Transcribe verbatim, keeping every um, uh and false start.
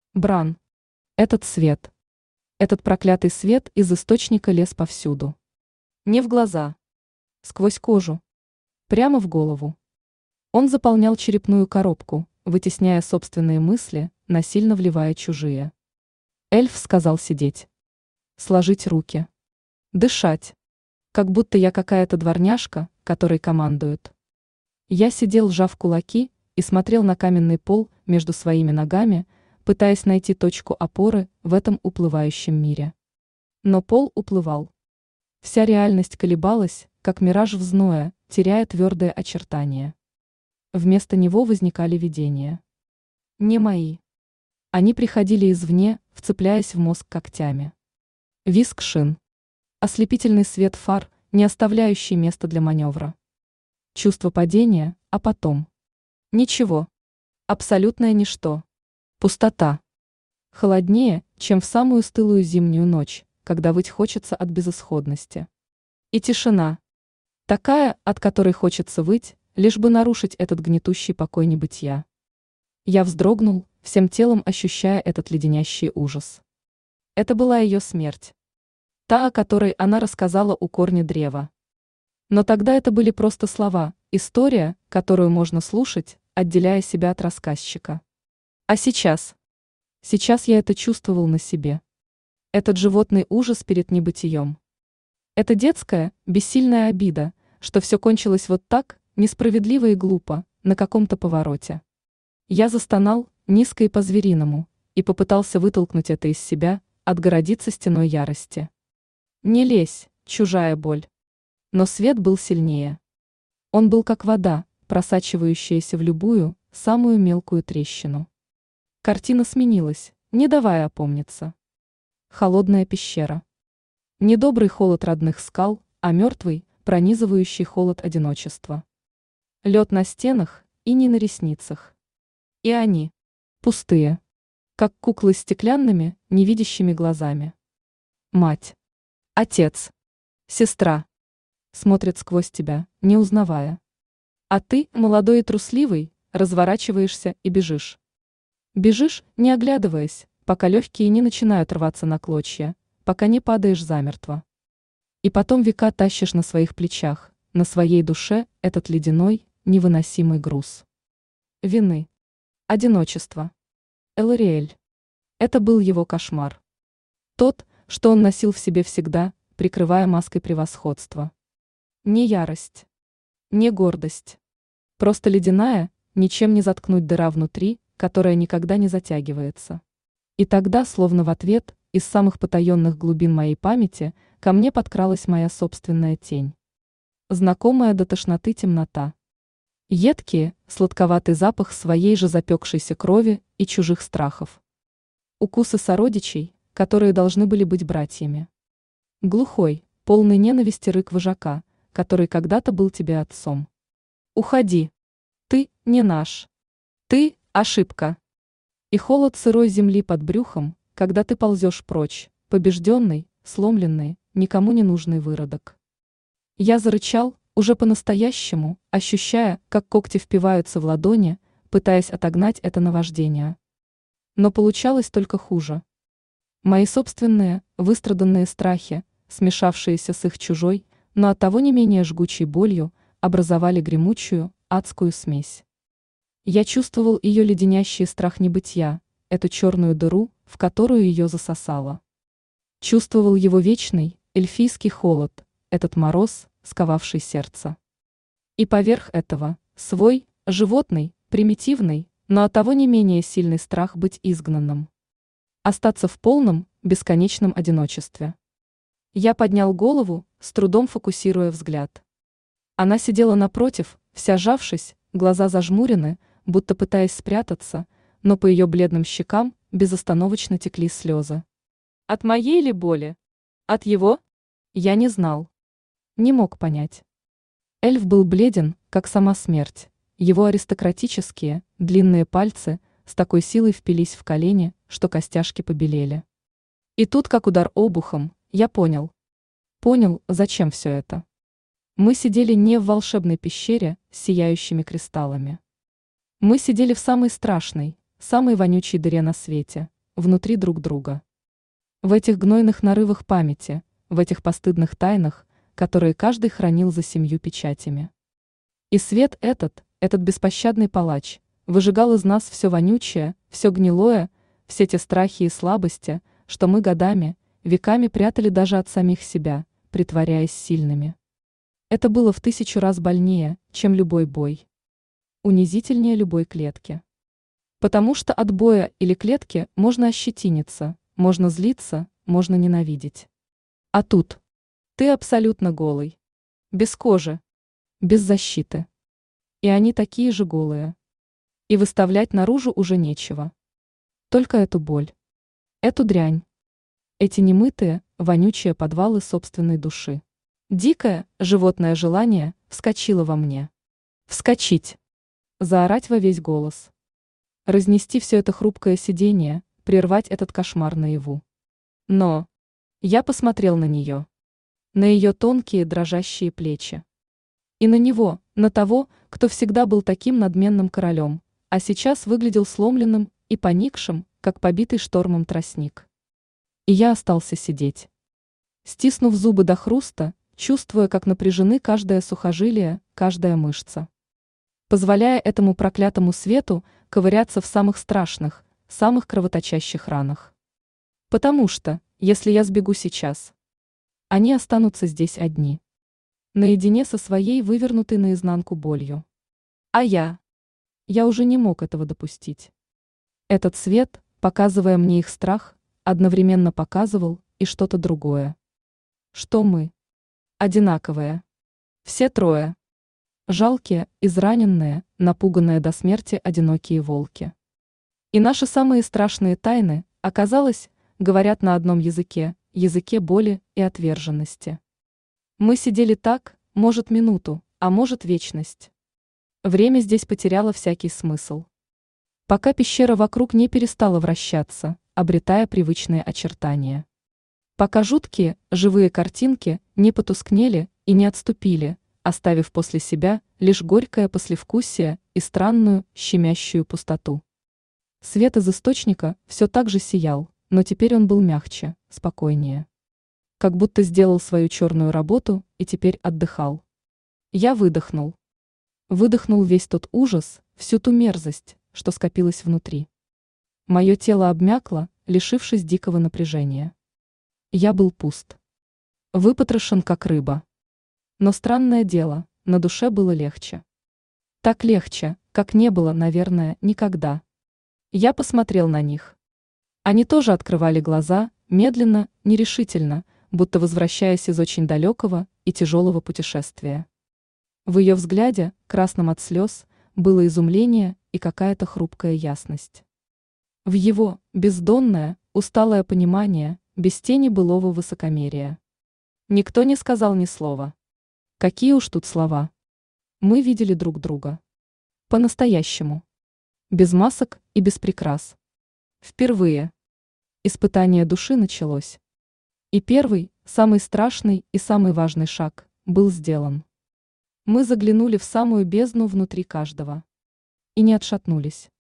Бран. Этот свет. Этот проклятый свет из источника лез повсюду. Не в глаза. Сквозь кожу. Прямо в голову. Он заполнял черепную коробку, вытесняя собственные мысли, насильно вливая чужие. Эльф сказал сидеть. Сложить руки. Дышать. Как будто я какая-то дворняжка, которой командуют. Я сидел, сжав кулаки, и смотрел на каменный пол между своими ногами, пытаясь найти точку опоры в этом уплывающем мире. Но пол уплывал. Вся реальность колебалась, как мираж в зное, теряя твердые очертания. Вместо него возникали видения. Не мои. Они приходили извне, вцепляясь в мозг когтями. Визг шин. Ослепительный свет фар, не оставляющий места для маневра. Чувство падения, а потом. Ничего. Абсолютное ничто. Пустота. Холоднее, чем в самую стылую зимнюю ночь, когда выть хочется от безысходности. И тишина. Такая, от которой хочется выть, лишь бы нарушить этот гнетущий покой небытия. Я вздрогнул, всем телом ощущая этот леденящий ужас. Это была ее смерть. Та, о которой она рассказала у корня древа. Но тогда это были просто слова, история, которую можно слушать, отделяя себя от рассказчика. А сейчас? Сейчас я это чувствовал на себе. Этот животный ужас перед небытием. Это детская, бессильная обида, что все кончилось вот так, несправедливо и глупо, на каком-то повороте. Я застонал, низко и по-звериному, и попытался вытолкнуть это из себя, отгородиться стеной ярости. Не лезь, чужая боль. Но свет был сильнее. Он был как вода, просачивающаяся в любую, самую мелкую трещину. Картина сменилась, не давая опомниться. Холодная пещера. Недобрый холод родных скал, а мертвый, пронизывающий холод одиночества. Лед на стенах, иней на ресницах. И они. Пустые. Как куклы с стеклянными, невидящими глазами. Мать. Отец. Сестра. Смотрят сквозь тебя, не узнавая. А ты, молодой и трусливый, разворачиваешься и бежишь. Бежишь, не оглядываясь, пока легкие не начинают рваться на клочья, пока не падаешь замертво. И потом века тащишь на своих плечах, на своей душе этот ледяной, невыносимый груз. Вины. Одиночество. Элариэль. Это был его кошмар. Тот, что он носил в себе всегда, прикрывая маской превосходства. Не ярость. Не гордость. Просто ледяная, ничем не заткнуть дыра внутри, которая никогда не затягивается. И тогда, словно в ответ, из самых потаенных глубин моей памяти, ко мне подкралась моя собственная тень. Знакомая до тошноты темнота. Едкий, сладковатый запах своей же запекшейся крови и чужих страхов. Укусы сородичей, которые должны были быть братьями. Глухой, полный ненависти рык вожака, который когда-то был тебе отцом. Уходи. Ты не наш. Ты – ошибка. И холод сырой земли под брюхом, когда ты ползешь прочь, побежденный, сломленный, никому не нужный выродок. Я зарычал, уже по-настоящему, ощущая, как когти впиваются в ладони, пытаясь отогнать это наваждение. Но получалось только хуже. Мои собственные, выстраданные страхи, смешавшиеся с их чужой, но оттого не менее жгучей болью, образовали гремучую, адскую смесь. Я чувствовал ее леденящий страх небытия, эту черную дыру, в которую ее засосало. Чувствовал его вечный, эльфийский холод, этот мороз, сковавший сердце. И поверх этого, свой, животный, примитивный, но оттого не менее сильный страх быть изгнанным. Остаться в полном, бесконечном одиночестве. Я поднял голову, с трудом фокусируя взгляд. Она сидела напротив, вся сжавшись, глаза зажмурены, будто пытаясь спрятаться, но по ее бледным щекам безостановочно текли слезы. От моей ли боли? От его? Я не знал. Не мог понять. Эльф был бледен, как сама смерть. Его аристократические, длинные пальцы с такой силой впились в колени, что костяшки побелели. И тут, как удар обухом, я понял. Понял, зачем все это. Мы сидели не в волшебной пещере с сияющими кристаллами. Мы сидели в самой страшной, самой вонючей дыре на свете, внутри друг друга. В этих гнойных нарывах памяти, в этих постыдных тайнах, которые каждый хранил за семью печатями. И свет этот, этот беспощадный палач, выжигал из нас все вонючее, все гнилое, все те страхи и слабости, что мы годами, веками прятали даже от самих себя, притворяясь сильными. Это было в тысячу раз больнее, чем любой бой. Унизительнее любой клетки. Потому что от боя или клетки можно ощетиниться, можно злиться, можно ненавидеть. А тут ты абсолютно голый, без кожи, без защиты. И они такие же голые. И выставлять наружу уже нечего. Только эту боль, эту дрянь, эти немытые, вонючие подвалы собственной души. Дикое, животное желание вскочило во мне. Вскочить. Заорать во весь голос. Разнести все это хрупкое сидение, прервать этот кошмар наяву. Но я посмотрел на нее. На ее тонкие дрожащие плечи. И на него, на того, кто всегда был таким надменным королем, а сейчас выглядел сломленным и поникшим, как побитый штормом тростник. И я остался сидеть. Стиснув зубы до хруста, чувствуя, как напряжены каждое сухожилие, каждая мышца. Позволяя этому проклятому свету ковыряться в самых страшных, самых кровоточащих ранах. Потому что, если я сбегу сейчас, они останутся здесь одни. Наедине со своей вывернутой наизнанку болью. А я? Я уже не мог этого допустить. Этот свет, показывая мне их страх, одновременно показывал и что-то другое. Что мы? Одинаковые. Все трое. Жалкие, израненные, напуганные до смерти одинокие волки. И наши самые страшные тайны, оказалось, говорят на одном языке, языке боли и отверженности. Мы сидели так, может минуту, а может вечность. Время здесь потеряло всякий смысл. Пока пещера вокруг не перестала вращаться, обретая привычные очертания. Пока жуткие, живые картинки не потускнели и не отступили, оставив после себя лишь горькое послевкусие и странную, щемящую пустоту. Свет из источника все так же сиял, но теперь он был мягче, спокойнее. Как будто сделал свою черную работу и теперь отдыхал. Я выдохнул. Выдохнул весь тот ужас, всю ту мерзость, что скопилось внутри. Мое тело обмякло, лишившись дикого напряжения. Я был пуст. Выпотрошен, как рыба. Но странное дело, на душе было легче. Так легче, как не было, наверное, никогда. Я посмотрел на них. Они тоже открывали глаза, медленно, нерешительно, будто возвращаясь из очень далекого и тяжелого путешествия. В ее взгляде, красном от слез, было изумление и какая-то хрупкая ясность. В его бездонное, усталое понимание, без тени былого высокомерия. Никто не сказал ни слова. Какие уж тут слова. Мы видели друг друга. По-настоящему. Без масок и без прикрас. Впервые. Испытание души началось. И первый, самый страшный и самый важный шаг был сделан. Мы заглянули в самую бездну внутри каждого. И не отшатнулись.